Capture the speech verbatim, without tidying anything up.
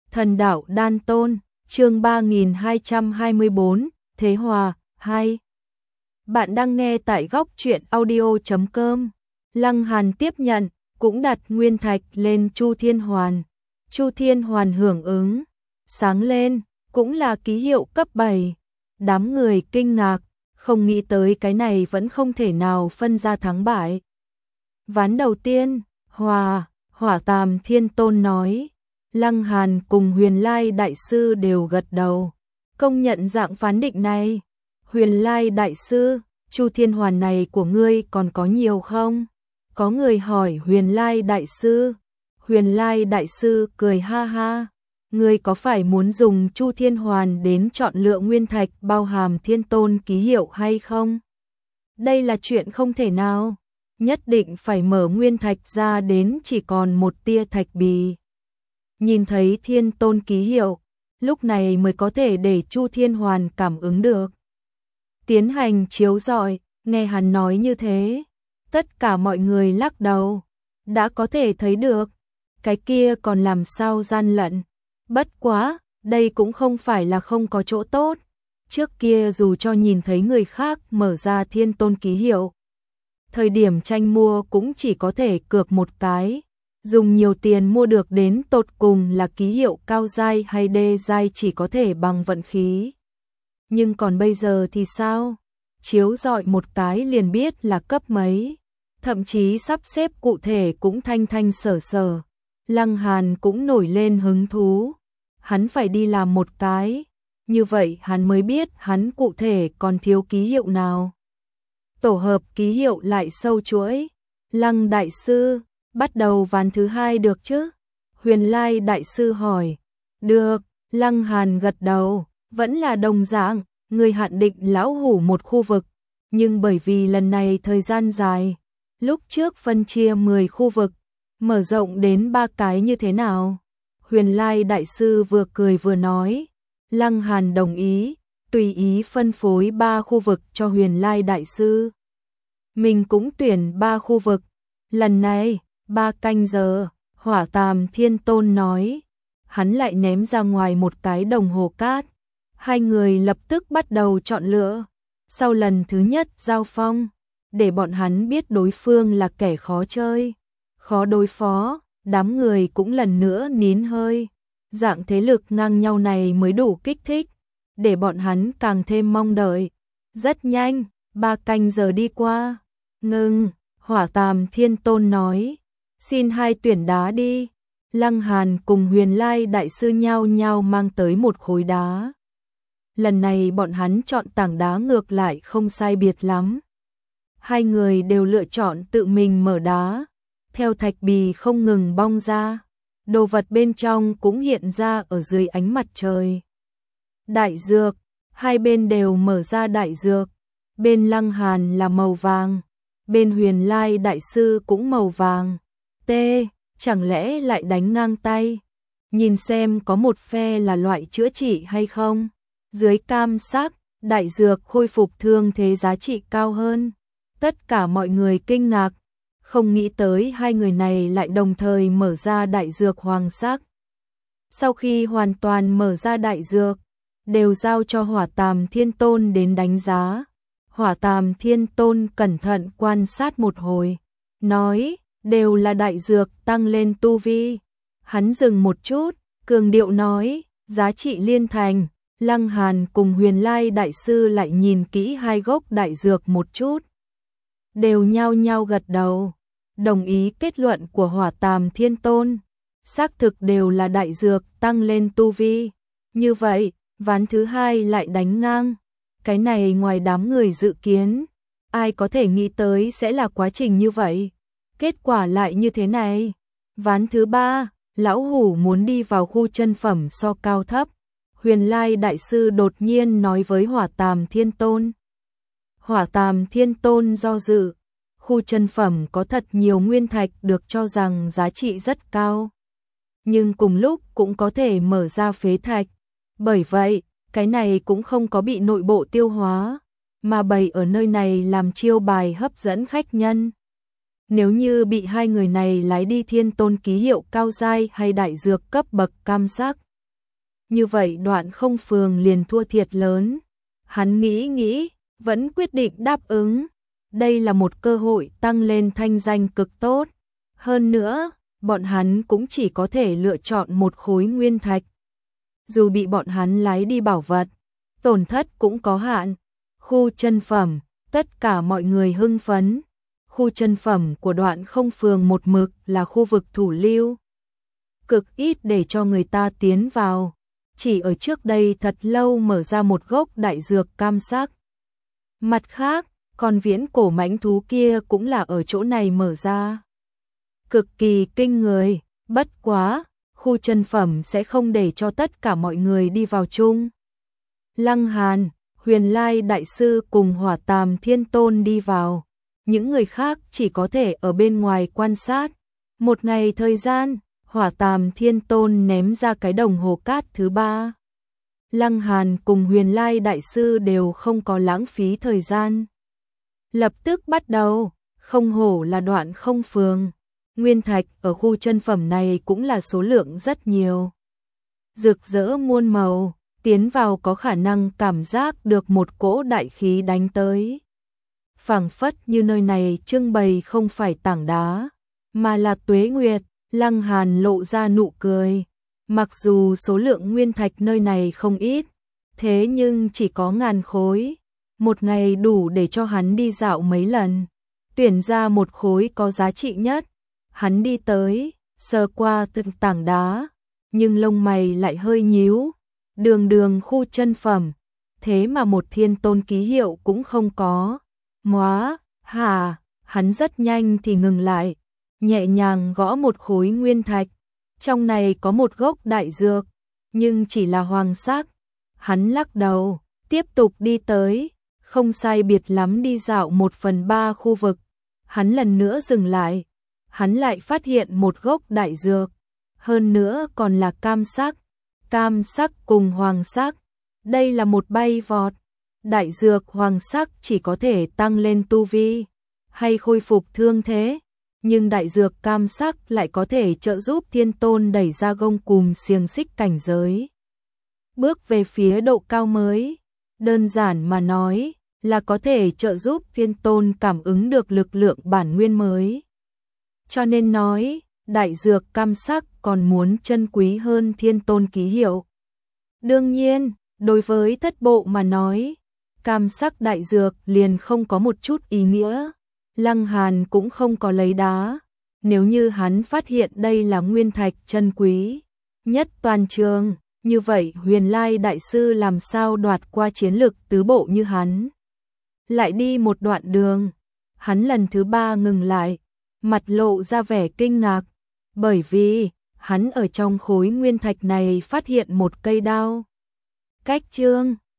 Thần đạo đan tôn, chương ba nghìn hai trăm hai mươi tư, Thế Hòa, hai. Bạn đang nghe tại góc truyện audio chấm com. Lăng Hàn tiếp nhận, cũng đặt nguyên thạch lên Chu Thiên Hoàn. Chu Thiên Hoàn hưởng ứng, sáng lên, cũng là ký hiệu cấp bảy. Đám người kinh ngạc, không nghĩ tới cái này vẫn không thể nào phân ra thắng bại. Ván đầu tiên, Hòa, Hỏa Tàm Thiên Tôn nói. Lăng Hàn cùng Huyền Lai Đại Sư đều gật đầu, công nhận dạng phán định này. Huyền Lai Đại Sư, Chu Thiên Hoàn này của ngươi còn có nhiều không? Có người hỏi Huyền Lai Đại Sư. Huyền Lai Đại Sư cười ha ha. Ngươi có phải muốn dùng Chu Thiên Hoàn đến chọn lựa nguyên thạch bao hàm Thiên Tôn ký hiệu hay không? Đây là chuyện không thể nào. Nhất định phải mở nguyên thạch ra đến chỉ còn một tia thạch bì. Nhìn thấy Thiên Tôn ký hiệu, lúc này mới có thể để Chu Thiên Hoàn cảm ứng được. Tiến hành chiếu rọi, nghe hắn nói như thế, tất cả mọi người lắc đầu, đã có thể thấy được, cái kia còn làm sao gian lận. Bất quá, đây cũng không phải là không có chỗ tốt. Trước kia dù cho nhìn thấy người khác mở ra Thiên Tôn ký hiệu, thời điểm tranh mua cũng chỉ có thể cược một cái. Dùng nhiều tiền mua được đến tột cùng là ký hiệu cao giai hay đê giai chỉ có thể bằng vận khí. Nhưng còn bây giờ thì sao? Chiếu rọi một cái liền biết là cấp mấy. Thậm chí sắp xếp cụ thể cũng thanh thanh sở sở. Lăng Hàn cũng nổi lên hứng thú. Hắn phải đi làm một cái. Như vậy hắn mới biết hắn cụ thể còn thiếu ký hiệu nào. Tổ hợp ký hiệu lại sâu chuỗi. Lăng Đại Sư, bắt đầu ván thứ hai được chứ? Huyền Lai Đại Sư hỏi. Được, Lăng Hàn gật đầu, vẫn là đồng dạng, người hạn định lão hủ một khu vực, nhưng bởi vì lần này thời gian dài, lúc trước phân chia mười khu vực, mở rộng đến ba cái như thế nào? Huyền Lai Đại Sư vừa cười vừa nói. Lăng Hàn đồng ý, tùy ý phân phối ba khu vực cho Huyền Lai Đại Sư. Mình cũng tuyển ba khu vực, lần này ba canh giờ, Hỏa Tàm Thiên Tôn nói. Hắn lại ném ra ngoài một cái đồng hồ cát. Hai người lập tức bắt đầu chọn lựa. Sau lần thứ nhất giao phong, để bọn hắn biết đối phương là kẻ khó chơi, khó đối phó, đám người cũng lần nữa nín hơi. Dạng thế lực ngang nhau này mới đủ kích thích, để bọn hắn càng thêm mong đợi. Rất nhanh, ba canh giờ đi qua. Ngừng, Hỏa Tàm Thiên Tôn nói. Xin hai tuyển đá đi. Lăng Hàn cùng Huyền Lai Đại Sư nhau nhau mang tới một khối đá. Lần này bọn hắn chọn tảng đá ngược lại không sai biệt lắm. Hai người đều lựa chọn tự mình mở đá. Theo thạch bì không ngừng bong ra, đồ vật bên trong cũng hiện ra ở dưới ánh mặt trời. Đại dược, hai bên đều mở ra đại dược. Bên Lăng Hàn là màu vàng, bên Huyền Lai Đại Sư cũng màu vàng. T, chẳng lẽ lại đánh ngang tay? Nhìn xem có một phe là loại chữa trị hay không? Dưới cam sắc, đại dược khôi phục thương thế giá trị cao hơn. Tất cả mọi người kinh ngạc, không nghĩ tới hai người này lại đồng thời mở ra đại dược hoàng sắc. Sau khi hoàn toàn mở ra đại dược, đều giao cho Hỏa Tàm Thiên Tôn đến đánh giá. Hỏa Tàm Thiên Tôn cẩn thận quan sát một hồi, nói, đều là đại dược tăng lên tu vi. Hắn dừng một chút, cường điệu nói, giá trị liên thành. Lăng Hàn cùng Huyền Lai Đại Sư lại nhìn kỹ hai gốc đại dược một chút. Đều nhao nhao gật đầu, đồng ý kết luận của Hỏa Tàm Thiên Tôn. Xác thực đều là đại dược tăng lên tu vi. Như vậy, ván thứ hai lại đánh ngang. Cái này ngoài đám người dự kiến, ai có thể nghĩ tới sẽ là quá trình như vậy. Kết quả lại như thế này. Ván thứ ba, lão hủ muốn đi vào khu chân phẩm so cao thấp. Huyền Lai Đại Sư đột nhiên nói với Hỏa Tàm Thiên Tôn. Hỏa Tàm Thiên Tôn do dự. Khu chân phẩm có thật nhiều nguyên thạch được cho rằng giá trị rất cao. Nhưng cùng lúc cũng có thể mở ra phế thạch. Bởi vậy, cái này cũng không có bị nội bộ tiêu hóa, mà bày ở nơi này làm chiêu bài hấp dẫn khách nhân. Nếu như bị hai người này lái đi Thiên Tôn ký hiệu cao giai hay đại dược cấp bậc cam sắc, như vậy Đoạn Không Phường liền thua thiệt lớn. Hắn nghĩ nghĩ, vẫn quyết định đáp ứng. Đây là một cơ hội tăng lên thanh danh cực tốt. Hơn nữa, bọn hắn cũng chỉ có thể lựa chọn một khối nguyên thạch. Dù bị bọn hắn lái đi bảo vật, tổn thất cũng có hạn. Khu chân phẩm, tất cả mọi người hưng phấn. Khu chân phẩm của Đoạn Không Phường một mực là khu vực thủ lưu. Cực ít để cho người ta tiến vào. Chỉ ở trước đây thật lâu mở ra một gốc đại dược cam sắc. Mặt khác, còn viễn cổ mãnh thú kia cũng là ở chỗ này mở ra. Cực kỳ kinh người, bất quá, khu chân phẩm sẽ không để cho tất cả mọi người đi vào chung. Lăng Hàn, Huyền Lai Đại Sư cùng Hỏa Tàm Thiên Tôn đi vào. Những người khác chỉ có thể ở bên ngoài quan sát. Một ngày thời gian, Hỏa Tàm Thiên Tôn ném ra cái đồng hồ cát thứ ba. Lăng Hàn cùng Huyền Lai Đại Sư đều không có lãng phí thời gian. Lập tức bắt đầu, không hổ là Đoạn Không Phường. Nguyên thạch ở khu chân phẩm này cũng là số lượng rất nhiều. Rực rỡ muôn màu, tiến vào có khả năng cảm giác được một cỗ đại khí đánh tới. Phảng phất như nơi này trưng bày không phải tảng đá, mà là tuế nguyệt. Lăng Hàn lộ ra nụ cười. Mặc dù số lượng nguyên thạch nơi này không ít, thế nhưng chỉ có ngàn khối. Một ngày đủ để cho hắn đi dạo mấy lần. Tuyển ra một khối có giá trị nhất. Hắn đi tới, sờ qua từng tảng đá, nhưng lông mày lại hơi nhíu. Đường đường khu chân phẩm, thế mà một thiên tôn ký hiệu cũng không có. Móa, hà, hắn rất nhanh thì ngừng lại, nhẹ nhàng gõ một khối nguyên thạch. Trong này có một gốc đại dược, nhưng chỉ là hoàng sắc. Hắn lắc đầu, tiếp tục đi tới, không sai biệt lắm đi dạo một phần ba khu vực. Hắn lần nữa dừng lại, hắn lại phát hiện một gốc đại dược, hơn nữa còn là cam sắc. Cam sắc cùng hoàng sắc, đây là một bay vọt. Đại dược hoàng sắc chỉ có thể tăng lên tu vi, hay khôi phục thương thế. Nhưng đại dược cam sắc lại có thể trợ giúp thiên tôn đẩy ra gông cùm xiềng xích cảnh giới. Bước về phía độ cao mới, đơn giản mà nói là có thể trợ giúp thiên tôn cảm ứng được lực lượng bản nguyên mới. Cho nên nói, đại dược cam sắc còn muốn chân quý hơn thiên tôn ký hiệu. Đương nhiên, đối với thất bộ mà nói, cam sắc đại dược liền không có một chút ý nghĩa. Lăng Hàn cũng không có lấy đá. Nếu như hắn phát hiện đây là nguyên thạch chân quý nhất toàn trường, như vậy Huyền Lai Đại Sư làm sao đoạt qua chiến lực tứ bộ như hắn. Lại đi một đoạn đường, hắn lần thứ ba ngừng lại, mặt lộ ra vẻ kinh ngạc, bởi vì hắn ở trong khối nguyên thạch này phát hiện một cây đao. Cách chương